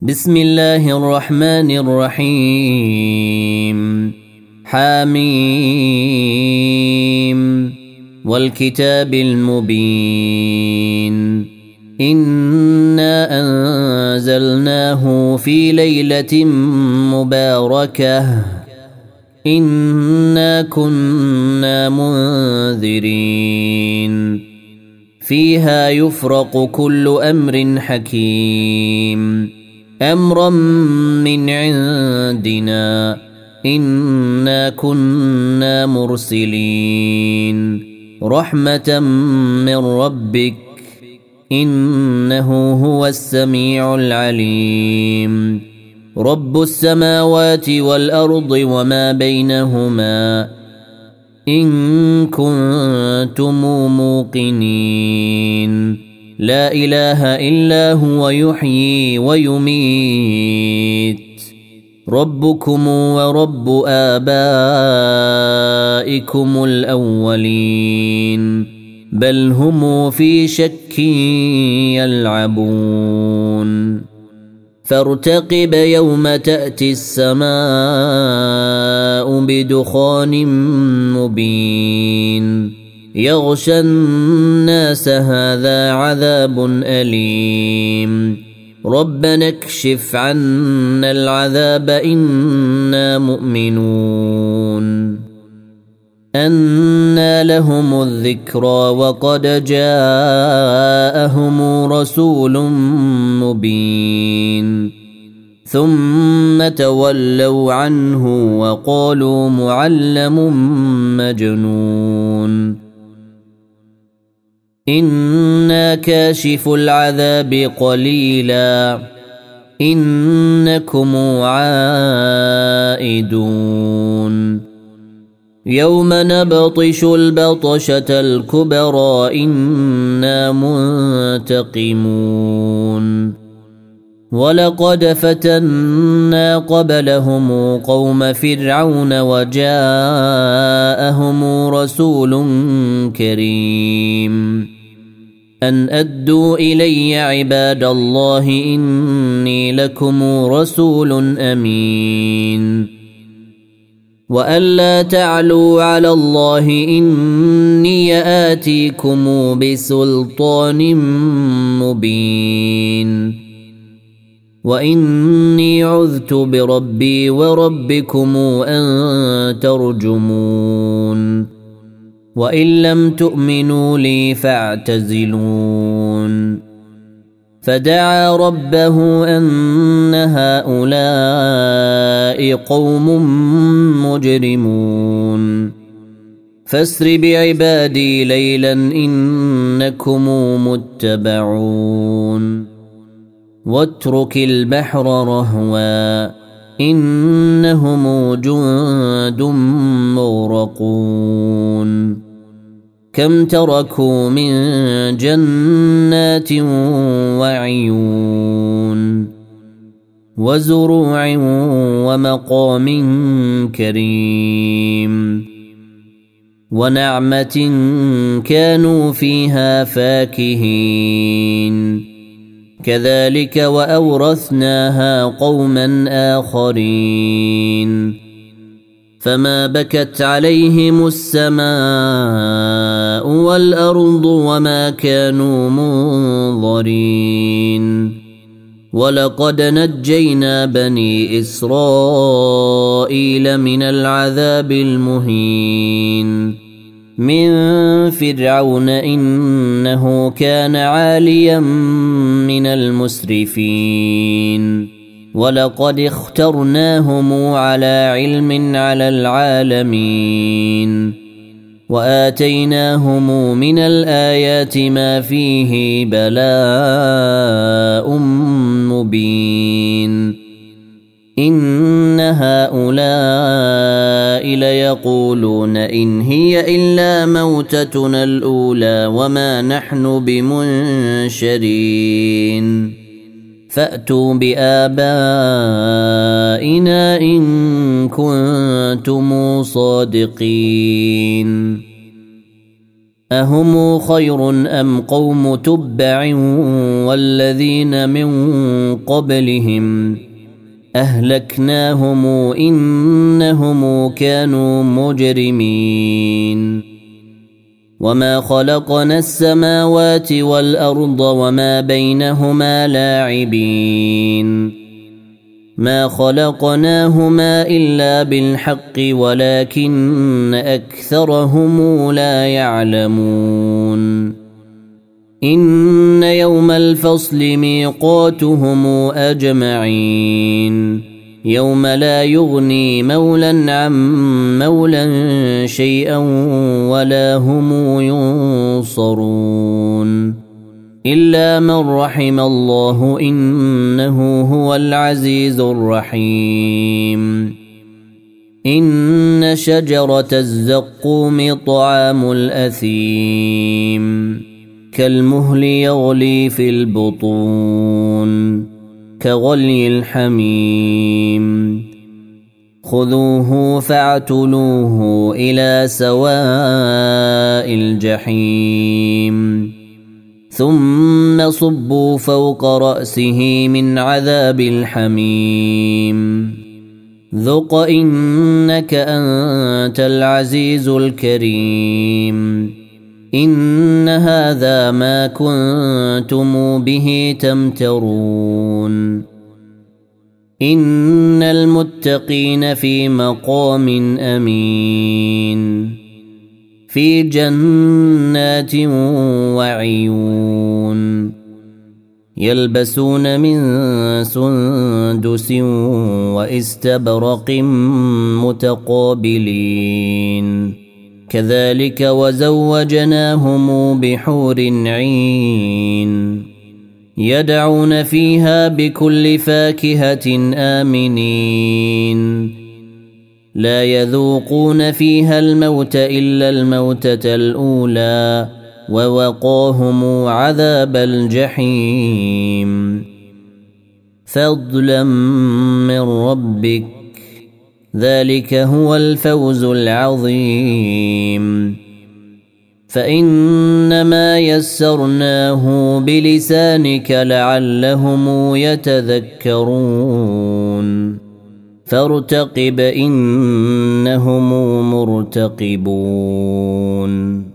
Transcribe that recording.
بسم الله الرحمن الرحيم حميم والكتاب المبين إنا أنزلناه في ليلة مباركة إنا كنا منذرين فيها يفرق كل أمر حكيم أمرا من عندنا إنا كنا مرسلين رحمة من ربك إنه هو السميع العليم رب السماوات والأرض وما بينهما إن كنتم موقنين لا إله إلا هو يحيي ويميت ربكم ورب آبائكم الأولين بل هم في شك يلعبون فارتقب يوم تأتي السماء بدخان مبين يغشى الناس هذا عذاب أليم ربنا اكشف عنا العذاب إنا مؤمنون أنى لهم الذكرى وقد جاءهم رسول مبين ثم تولوا عنه وقالوا معلم مجنون إنا كاشف العذاب قليلا إنكم عائدون يوم نبطش البطشة الكبرى إنا منتقمون ولقد فتنا قبلهم قوم فرعون وجاءهم رسول كريم أن أدوا إلي عباد الله إني لكم رسول أمين وأن لا تعلوا على الله إني آتيكم بسلطان مبين وإني عذت بربي وربكم أن ترجمون وإن لم تؤمنوا لي فاعتزلون فدعا ربه أن هؤلاء قوم مجرمون فاسر بعبادي ليلا إنكم متبعون واترك البحر رهوا إنهم جند مغرقون كم تركوا من جنات وعيون وزروع ومقام كريم ونعمة كانوا فيها فاكهين كذلك وأورثناها قوما آخرين فما بكت عليهم السماء والأرض وما كانوا منظرين ولقد نجينا بني إسرائيل من العذاب المهين من فرعون إنه كان عاليا من المسرفين ولقد اخترناهم على علم على العالمين وآتيناهم من الآيات ما فيه بلاء مبين إن هؤلاء ليقولون إن هي إلا موتتنا الأولى وما نحن بمنشرين فأتوا بآبائنا إن كنتم صادقين أهم خير أم قوم تبع والذين من قبلهم أهلكناهم إنهم كانوا مجرمين وما خلقنا السماوات والأرض وما بينهما لاعبين ما خلقناهما إلا بالحق ولكن أكثرهم لا يعلمون إن يوم الفصل ميقاتهم أجمعين يوم لا يغني مولى عن مولى شيئا ولا هم ينصرون إلا من رحم الله إنه هو العزيز الرحيم إن شجرة الزقوم طعام الأثيم كالمهل يغلي في البطون كغلي الحميم خذوه فاعتلوه إلى سواء الجحيم ثم صبوا فوق رأسه من عذاب الحميم ذق إنك أنت العزيز الكريم إن هذا ما كنتم به تمترون إن المتقين في مقام أمين في جنات وعيون يلبسون من سندس واستبرق متقابلين كذلك وزوجناهم بحور عين يدعون فيها بكل فاكهة آمنين لا يذوقون فيها الموت إلا الموتة الأولى ووقاهم عذاب الجحيم فضلا من ربك ذلك هو الفوز العظيم فإنما يسرناه بلسانك لعلهم يتذكرون فارتقب إنهم مرتقبون